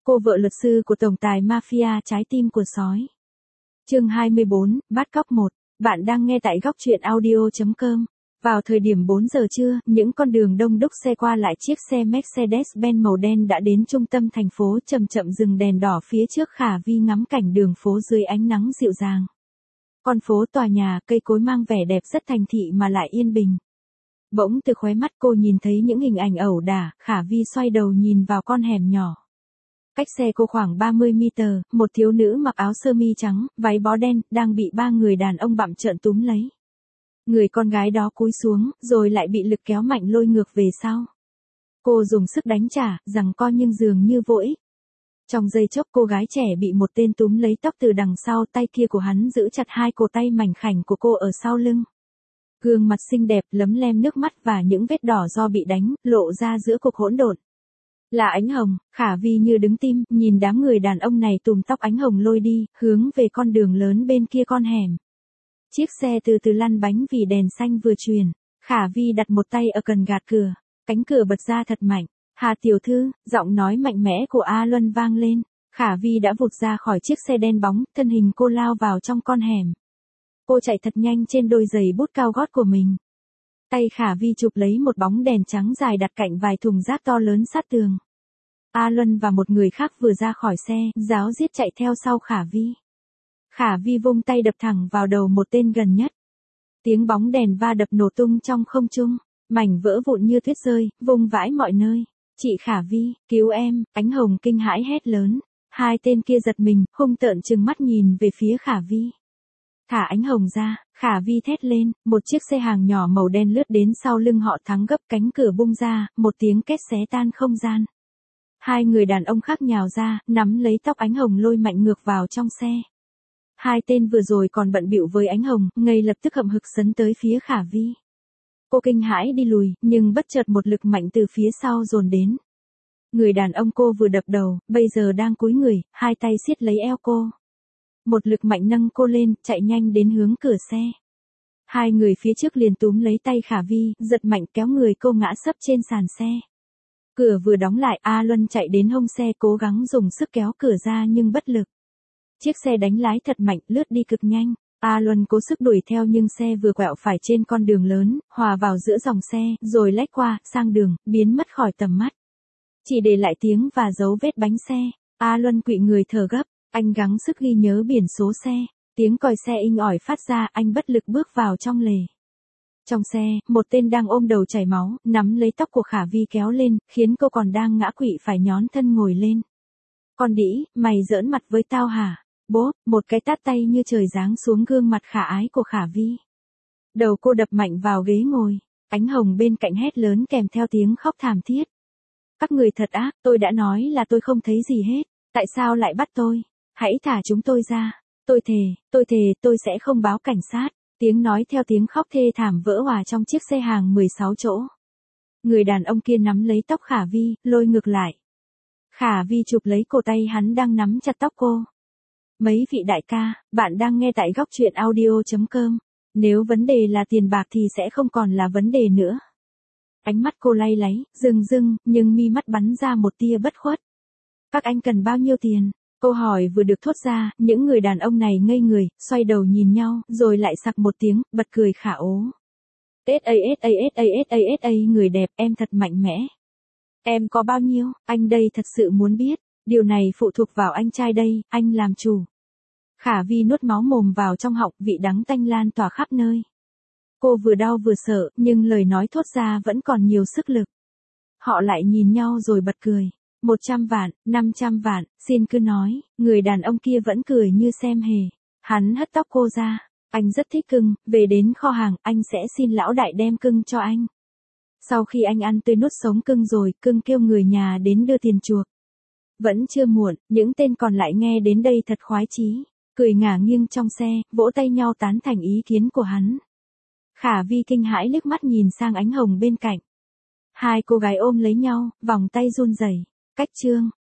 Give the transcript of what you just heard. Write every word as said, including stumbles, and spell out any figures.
Cô vợ luật sư của tổng tài mafia trái tim của sói. Chương hai mươi bốn, bắt cóc một. Bạn đang nghe tại góc truyện audio chấm com. Vào thời điểm bốn giờ trưa, những con đường đông đúc xe qua lại chiếc xe Mercedes-Benz màu đen đã đến trung tâm thành phố, chậm chậm dừng đèn đỏ phía trước Khả Vi ngắm cảnh đường phố dưới ánh nắng dịu dàng. Con phố, tòa nhà, cây cối mang vẻ đẹp rất thành thị mà lại yên bình. Bỗng từ khóe mắt cô nhìn thấy những hình ảnh ẩu đả, Khả Vi xoay đầu nhìn vào con hẻm nhỏ. Cách xe cô khoảng ba mươi mét, một thiếu nữ mặc áo sơ mi trắng, váy bó đen, đang bị ba người đàn ông bặm trợn túm lấy. Người con gái đó cúi xuống, rồi lại bị lực kéo mạnh lôi ngược về sau. Cô dùng sức đánh trả, giằng co nhưng dường như vô ích. Trong giây chốc cô gái trẻ bị một tên túm lấy tóc từ đằng sau, tay kia của hắn giữ chặt hai cổ tay mảnh khảnh của cô ở sau lưng. Gương mặt xinh đẹp, lấm lem nước mắt và những vết đỏ do bị đánh, lộ ra giữa cuộc hỗn độn. Là Ánh Hồng. Khả Vi như đứng tim, nhìn đám người đàn ông này tùm tóc Ánh Hồng lôi đi, hướng về con đường lớn bên kia con hẻm. Chiếc xe từ từ lăn bánh vì đèn xanh vừa truyền. Khả Vi đặt một tay ở cần gạt cửa, cánh cửa bật ra thật mạnh. Hà tiểu thư, giọng nói mạnh mẽ của A Luân vang lên. Khả Vi đã vụt ra khỏi chiếc xe đen bóng, thân hình cô lao vào trong con hẻm. Cô chạy thật nhanh trên đôi giày bút cao gót của mình. Tay Khả Vi chụp lấy một bóng đèn trắng dài đặt cạnh vài thùng rác to lớn sát tường. A Luân và một người khác vừa ra khỏi xe, ráo riết chạy theo sau Khả Vi. Khả Vi vung tay đập thẳng vào đầu một tên gần nhất. Tiếng bóng đèn va đập nổ tung trong không trung, mảnh vỡ vụn như tuyết rơi, vung vãi mọi nơi. Chị Khả Vi, cứu em! Ánh Hồng kinh hãi hét lớn. Hai tên kia giật mình, hung tợn trừng mắt nhìn về phía Khả Vi. Thả Ánh Hồng ra, Khả Vi thét lên, một chiếc xe hàng nhỏ màu đen lướt đến sau lưng họ, thắng gấp, cánh cửa bung ra, một tiếng két xé tan không gian. Hai người đàn ông khác nhào ra, nắm lấy tóc Ánh Hồng lôi mạnh ngược vào trong xe. Hai tên vừa rồi còn bận bịu với Ánh Hồng, ngay lập tức hậm hực sấn tới phía Khả Vi. Cô kinh hãi đi lùi, nhưng bất chợt một lực mạnh từ phía sau dồn đến. Người đàn ông cô vừa đập đầu, bây giờ đang cúi người, hai tay siết lấy eo cô. Một lực mạnh nâng cô lên, chạy nhanh đến hướng cửa xe. Hai người phía trước liền túm lấy tay Khả Vi, giật mạnh kéo người cô ngã sấp trên sàn xe. Cửa vừa đóng lại, A Luân chạy đến hông xe cố gắng dùng sức kéo cửa ra nhưng bất lực. Chiếc xe đánh lái thật mạnh, lướt đi cực nhanh. A Luân cố sức đuổi theo nhưng xe vừa quẹo phải trên con đường lớn, hòa vào giữa dòng xe, rồi lách qua, sang đường, biến mất khỏi tầm mắt. Chỉ để lại tiếng và dấu vết bánh xe. A Luân quỵ người thở gấp, anh gắng sức ghi nhớ biển số xe. Tiếng còi xe inh ỏi phát ra, anh bất lực bước vào trong lề. Trong xe, một tên đang ôm đầu chảy máu, nắm lấy tóc của Khả Vi kéo lên, khiến cô còn đang ngã quỵ phải nhón thân ngồi lên. Con đĩ, mày giỡn mặt với tao hả? Bố, một cái tát tay như trời giáng xuống gương mặt khả ái của Khả Vi. Đầu cô đập mạnh vào ghế ngồi. Ánh Hồng bên cạnh hét lớn kèm theo tiếng khóc thảm thiết. Các người thật ác, tôi đã nói là tôi không thấy gì hết. Tại sao lại bắt tôi? Hãy thả chúng tôi ra. Tôi thề, tôi thề tôi sẽ không báo cảnh sát. Tiếng nói theo tiếng khóc thê thảm vỡ hòa trong chiếc xe hàng mười sáu chỗ. Người đàn ông kia nắm lấy tóc Khả Vi, lôi ngược lại. Khả Vi chụp lấy cổ tay hắn đang nắm chặt tóc cô. Mấy vị đại ca, bạn đang nghe tại góc truyện audio chấm com. Nếu vấn đề là tiền bạc thì sẽ không còn là vấn đề nữa. Ánh mắt cô lay láy, rưng rưng, nhưng mi mắt bắn ra một tia bất khuất. Các anh cần bao nhiêu tiền? Câu hỏi vừa được thốt ra, những người đàn ông này ngây người, xoay đầu nhìn nhau, rồi lại sặc một tiếng, bật cười khả ố. ét a ét a ét a ét a ét a người đẹp, em thật mạnh mẽ. Em có bao nhiêu? Anh đây thật sự muốn biết. Điều này phụ thuộc vào anh trai đây, anh làm chủ. Khả Vi nuốt máu mồm vào trong họng, vị đắng tanh lan tỏa khắp nơi. Cô vừa đau vừa sợ, nhưng lời nói thốt ra vẫn còn nhiều sức lực. Họ lại nhìn nhau rồi bật cười. Một trăm vạn, năm trăm vạn, xin cứ nói. Người đàn ông kia vẫn cười như xem hề. Hắn hất tóc cô ra. Anh rất thích cưng, về đến kho hàng, anh sẽ xin lão đại đem cưng cho anh. Sau khi anh ăn tươi nuốt sống cưng rồi, cưng kêu người nhà đến đưa tiền chuộc. Vẫn chưa muộn, những tên còn lại nghe đến đây thật khoái chí, cười ngả nghiêng trong xe, vỗ tay nhau tán thành ý kiến của hắn. Khả Vi kinh hãi liếc mắt nhìn sang Ánh Hồng bên cạnh. Hai cô gái ôm lấy nhau, vòng tay run rẩy. Cách chương